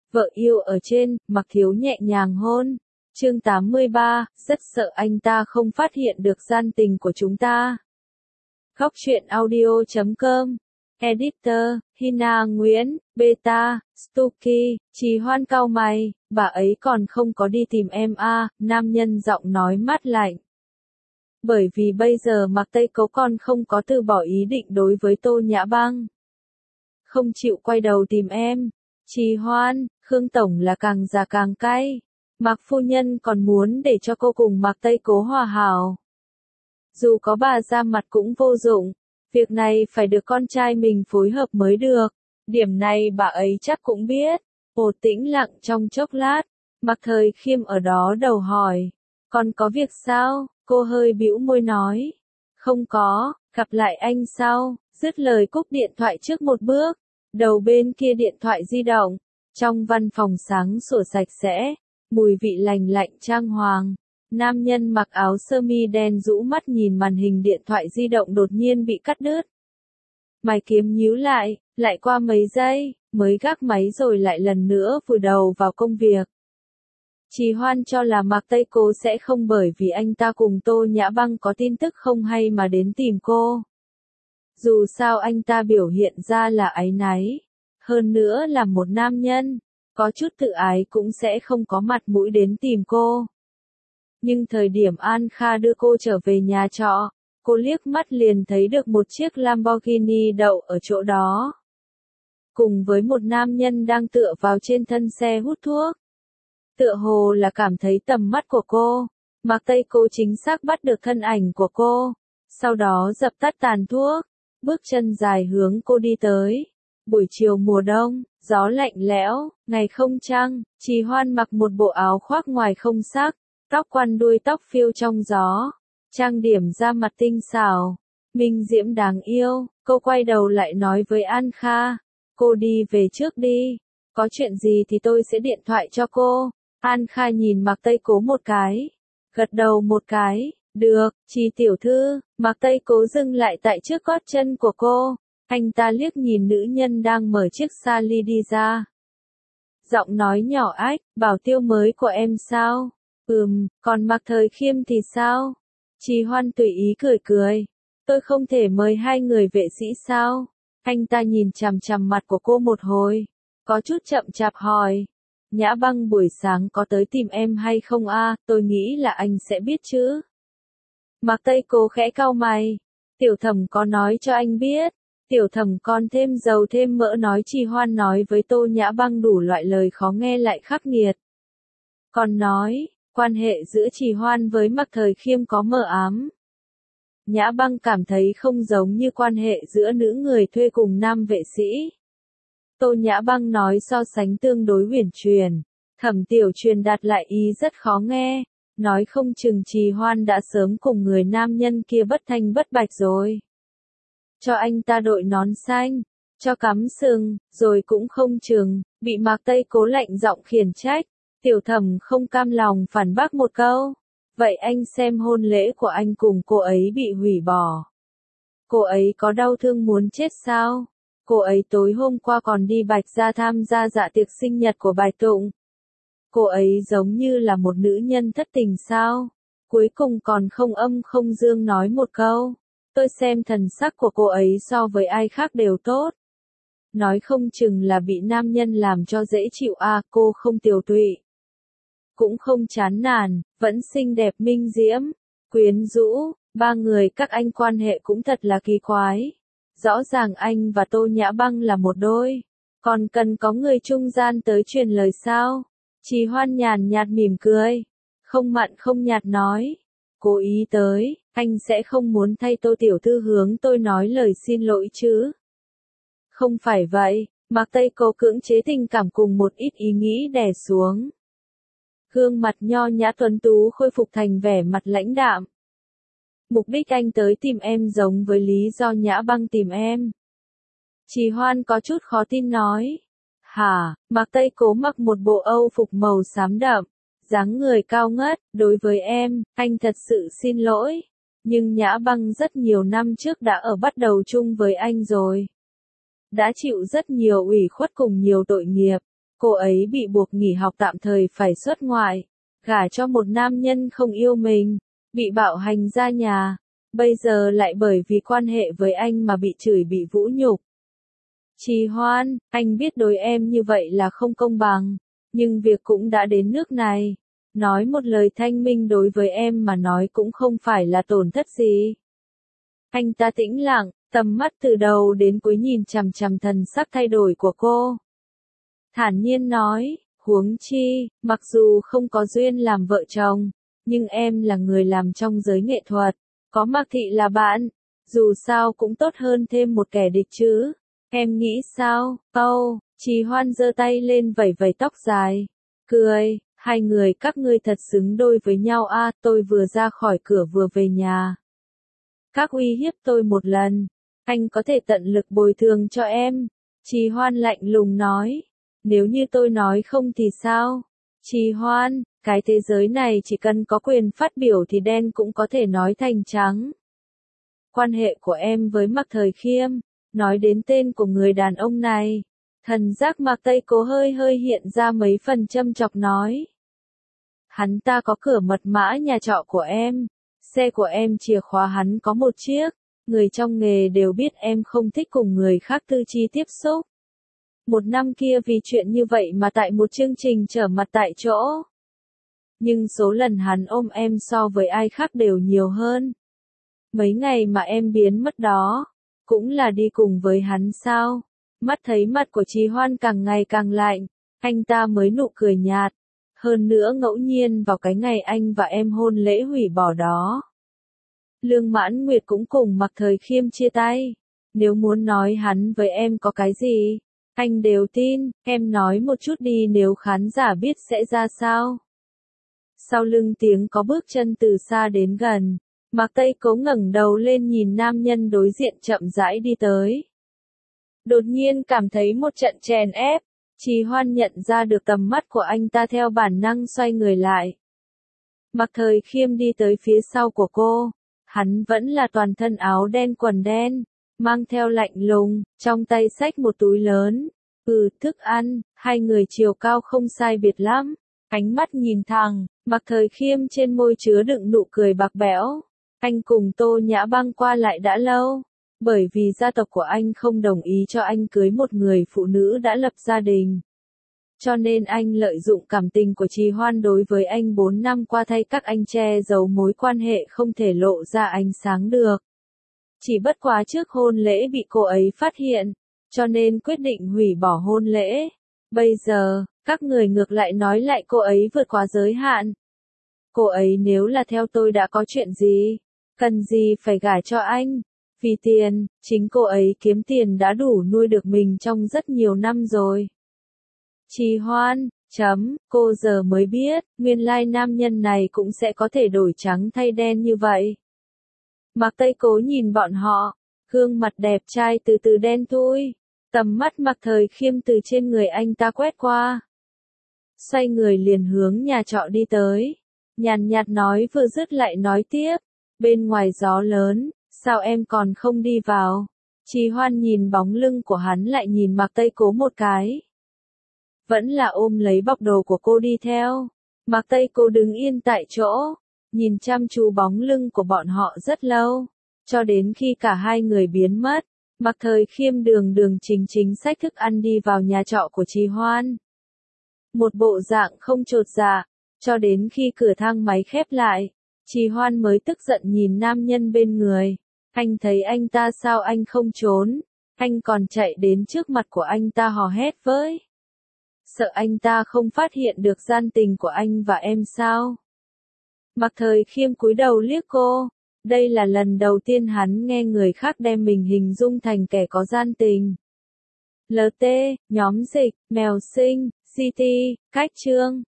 Vợ yêu ở trên, Mạc Thiếu nhẹ nhàng hôn. Chương 83, rất sợ anh ta không phát hiện được gian tình của chúng ta. Góc truyện audio.com. Editor, Hina Nguyễn, Beta, Stuky, Trì Hoan cau mày, bà ấy còn không có đi tìm em à, nam nhân giọng nói mát lạnh. Bởi vì bây giờ Mạc Tây Cấu còn không có từ bỏ ý định đối với Tô Nhã Băng. Không chịu quay đầu tìm em. Trì Hoan, Khương Tổng là càng già càng cay. Mạc phu nhân còn muốn để cho cô cùng Mạc Tây Cố hòa hảo. Dù có bà ra mặt cũng vô dụng. Việc này phải được con trai mình phối hợp mới được. Điểm này bà ấy chắc cũng biết. Hồ tĩnh lặng trong chốc lát. Mạc Thời Khiêm ở đó đầu hỏi. Còn có việc sao? Cô hơi bĩu môi nói. Không có, gặp lại anh sau. Dứt lời cúp điện thoại trước một bước. Đầu bên kia điện thoại di động. Trong văn phòng sáng sủa sạch sẽ. Mùi vị lành lạnh trang hoàng. Nam nhân mặc áo sơ mi đen rũ mắt nhìn màn hình điện thoại di động đột nhiên bị cắt đứt. Mày kiếm nhíu lại qua mấy giây, mới gác máy rồi lại lần nữa vùi đầu vào công việc. Trì Hoan cho là Mạc Tây Cố sẽ không bởi vì anh ta cùng Tô Nhã Băng có tin tức không hay mà đến tìm cô. Dù sao anh ta biểu hiện ra là áy náy. Hơn nữa là một nam nhân, có chút tự ái cũng sẽ không có mặt mũi đến tìm cô. Nhưng thời điểm An Kha đưa cô trở về nhà trọ, cô liếc mắt liền thấy được một chiếc Lamborghini đậu ở chỗ đó. Cùng với một nam nhân đang tựa vào trên thân xe hút thuốc. Tựa hồ là cảm thấy tầm mắt của cô, Mạc Tây Cố chính xác bắt được thân ảnh của cô. Sau đó dập tắt tàn thuốc, bước chân dài hướng cô đi tới. Buổi chiều mùa đông, gió lạnh lẽo, ngày không trăng, Trì Hoan mặc một bộ áo khoác ngoài không sắc, tóc quăn đuôi tóc phiêu trong gió, trang điểm da mặt tinh xảo, minh diễm đáng yêu. Cô quay đầu lại nói với An Kha, cô đi về trước đi, có chuyện gì thì tôi sẽ điện thoại cho cô. An Kha nhìn Mạc Tây Cố một cái, gật đầu một cái, được, Trì tiểu thư. Mạc Tây Cố dừng lại tại trước gót chân của cô. Anh ta liếc nhìn nữ nhân đang mở chiếc Sally đi ra. Giọng nói nhỏ ách, bảo tiêu mới của em sao? Còn Mạc Thời Khiêm thì sao? Trì Hoan tùy ý cười cười. Tôi không thể mời hai người vệ sĩ sao? Anh ta nhìn chằm chằm mặt của cô một hồi. Có chút chậm chạp hỏi. Nhã Băng buổi sáng có tới tìm em hay không à? Tôi nghĩ là anh sẽ biết chứ. Mạc Tây Cố khẽ cau mày. Tiểu Thẩm có nói cho anh biết. Tiểu Thẩm còn thêm dầu thêm mỡ nói Trì Hoan nói với Tô Nhã Băng đủ loại lời khó nghe lại khắc nghiệt. Còn nói, quan hệ giữa Trì Hoan với Mạc Thời Khiêm có mờ ám. Nhã Băng cảm thấy không giống như quan hệ giữa nữ người thuê cùng nam vệ sĩ. Tô Nhã Băng nói so sánh tương đối huyền truyền. Thẩm Tiểu truyền đạt lại ý rất khó nghe. Nói không chừng Trì Hoan đã sớm cùng người nam nhân kia bất thanh bất bạch rồi. Cho anh ta đội nón xanh, cho cắm sừng, rồi cũng không chừng, bị Mạc Tây Cố lạnh giọng khiển trách. Tiểu Thẩm không cam lòng phản bác một câu. Vậy anh xem hôn lễ của anh cùng cô ấy bị hủy bỏ. Cô ấy có đau thương muốn chết sao? Cô ấy tối hôm qua còn đi Bạch Gia tham gia dạ tiệc sinh nhật của Bạch Tụng. Cô ấy giống như là một nữ nhân thất tình sao? Cuối cùng còn không âm không dương nói một câu. Tôi xem thần sắc của cô ấy so với ai khác đều tốt. Nói không chừng là bị nam nhân làm cho dễ chịu à, cô không tiều tụy. Cũng không chán nản, vẫn xinh đẹp minh diễm, quyến rũ, ba người các anh quan hệ cũng thật là kỳ quái. Rõ ràng anh và Tô Nhã Băng là một đôi, còn cần có người trung gian tới truyền lời sao? Trì Hoan nhàn nhạt mỉm cười, không mặn không nhạt nói, cố ý tới, anh sẽ không muốn thay Tô tiểu thư hướng tôi nói lời xin lỗi chứ? Không phải vậy, Mạc Tây Cố cưỡng chế tình cảm cùng một ít ý nghĩ đè xuống. Gương mặt nho nhã tuấn tú khôi phục thành vẻ mặt lãnh đạm. Mục đích anh tới tìm em giống với lý do Nhã Băng tìm em. Trì Hoan có chút khó tin nói. Hả? Mạc Tây Cố mặc một bộ Âu phục màu xám đậm, dáng người cao ngất. Đối với em, anh thật sự xin lỗi. Nhưng Nhã Băng rất nhiều năm trước đã ở bắt đầu chung với anh rồi. Đã chịu rất nhiều ủy khuất cùng nhiều tội nghiệp. Cô ấy bị buộc nghỉ học tạm thời phải xuất ngoại, gả cho một nam nhân không yêu mình, bị bạo hành ra nhà, bây giờ lại bởi vì quan hệ với anh mà bị chửi bị vũ nhục. Trì Hoan, anh biết đối em như vậy là không công bằng, nhưng việc cũng đã đến nước này. Nói một lời thanh minh đối với em mà nói cũng không phải là tổn thất gì. Anh ta tĩnh lặng, tầm mắt từ đầu đến cuối nhìn chằm chằm thần sắc thay đổi của cô. Thản nhiên nói, huống chi, mặc dù không có duyên làm vợ chồng, nhưng em là người làm trong giới nghệ thuật, có Mạc Thị là bạn, dù sao cũng tốt hơn thêm một kẻ địch chứ. Em nghĩ sao? Trì Hoan giơ tay lên vẩy vẩy tóc dài, cười, hai người các ngươi thật xứng đôi với nhau a, tôi vừa ra khỏi cửa vừa về nhà. Các uy hiếp tôi một lần, anh có thể tận lực bồi thường cho em. Trì Hoan lạnh lùng nói, nếu như tôi nói không thì sao? Trì Hoan, cái thế giới này chỉ cần có quyền phát biểu thì đen cũng có thể nói thành trắng. Quan hệ của em với Mạc Thời Khiêm, nói đến tên của người đàn ông này, thần giác Mạc Tây Cố hơi hơi hiện ra mấy phần châm chọc nói. Hắn ta có cửa mật mã nhà trọ của em, xe của em chìa khóa hắn có một chiếc, người trong nghề đều biết em không thích cùng người khác tư chi tiếp xúc. Một năm kia vì chuyện như vậy mà tại một chương trình trở mặt tại chỗ. Nhưng số lần hắn ôm em so với ai khác đều nhiều hơn. Mấy ngày mà em biến mất đó, cũng là đi cùng với hắn sao? Mắt thấy mặt của Trì Hoan càng ngày càng lạnh, anh ta mới nụ cười nhạt. Hơn nữa ngẫu nhiên vào cái ngày anh và em hôn lễ hủy bỏ đó. Lương Mãn Nguyệt cũng cùng Mạc Thời Khiêm chia tay. Nếu muốn nói hắn với em có cái gì, anh đều tin, em nói một chút đi nếu khán giả biết sẽ ra sao. Sau lưng tiếng có bước chân từ xa đến gần, Mạc Tây Cố ngẩng đầu lên nhìn nam nhân đối diện chậm rãi đi tới. Đột nhiên cảm thấy một trận chèn ép, Trì Hoan nhận ra được tầm mắt của anh ta theo bản năng xoay người lại. Mạc Thời Khiêm đi tới phía sau của cô, hắn vẫn là toàn thân áo đen quần đen, mang theo lạnh lùng, trong tay xách một túi lớn. Thức ăn, hai người chiều cao không sai biệt lắm, ánh mắt nhìn thẳng, Mạc Thời Khiêm trên môi chứa đựng nụ cười bạc bẽo. Anh cùng Tô Nhã Băng qua lại đã lâu, bởi vì gia tộc của anh không đồng ý cho anh cưới một người phụ nữ đã lập gia đình. Cho nên anh lợi dụng cảm tình của Trì Hoan đối với anh 4 năm qua thay các anh che giấu mối quan hệ không thể lộ ra ánh sáng được. Chỉ bất quá trước hôn lễ bị cô ấy phát hiện, cho nên quyết định hủy bỏ hôn lễ. Bây giờ, các người ngược lại nói lại cô ấy vượt quá giới hạn. Cô ấy nếu là theo tôi đã có chuyện gì, cần gì phải gả cho anh. Vì tiền, chính cô ấy kiếm tiền đã đủ nuôi được mình trong rất nhiều năm rồi. Trì Hoan, cô giờ mới biết, nguyên lai nam nhân này cũng sẽ có thể đổi trắng thay đen như vậy. Mạc Tây Cố nhìn bọn họ, gương mặt đẹp trai từ từ đen thui, tầm mắt Mạc Thời Khiêm từ trên người anh ta quét qua. Xoay người liền hướng nhà trọ đi tới, nhàn nhạt nói vừa dứt lại nói tiếp, bên ngoài gió lớn, sao em còn không đi vào? Trì Hoan nhìn bóng lưng của hắn lại nhìn Mạc Tây Cố một cái. Vẫn là ôm lấy bọc đồ của cô đi theo. Mạc Tây Cố đứng yên tại chỗ, nhìn chăm chú bóng lưng của bọn họ rất lâu, cho đến khi cả hai người biến mất. Mạc Thời Khiêm đường đường chính chính xách thức ăn đi vào nhà trọ của Trì Hoan. Một bộ dạng không chột dạ, cho đến khi cửa thang máy khép lại, Trì Hoan mới tức giận nhìn nam nhân bên người. Anh thấy anh ta sao anh không trốn, anh còn chạy đến trước mặt của anh ta hò hét với. Sợ anh ta không phát hiện được gian tình của anh và em sao? Mạc Thời Khiêm cúi đầu liếc cô, đây là lần đầu tiên hắn nghe người khác đem mình hình dung thành kẻ có gian tình. LT, nhóm dịch, mèo sinh, CT, cách chương.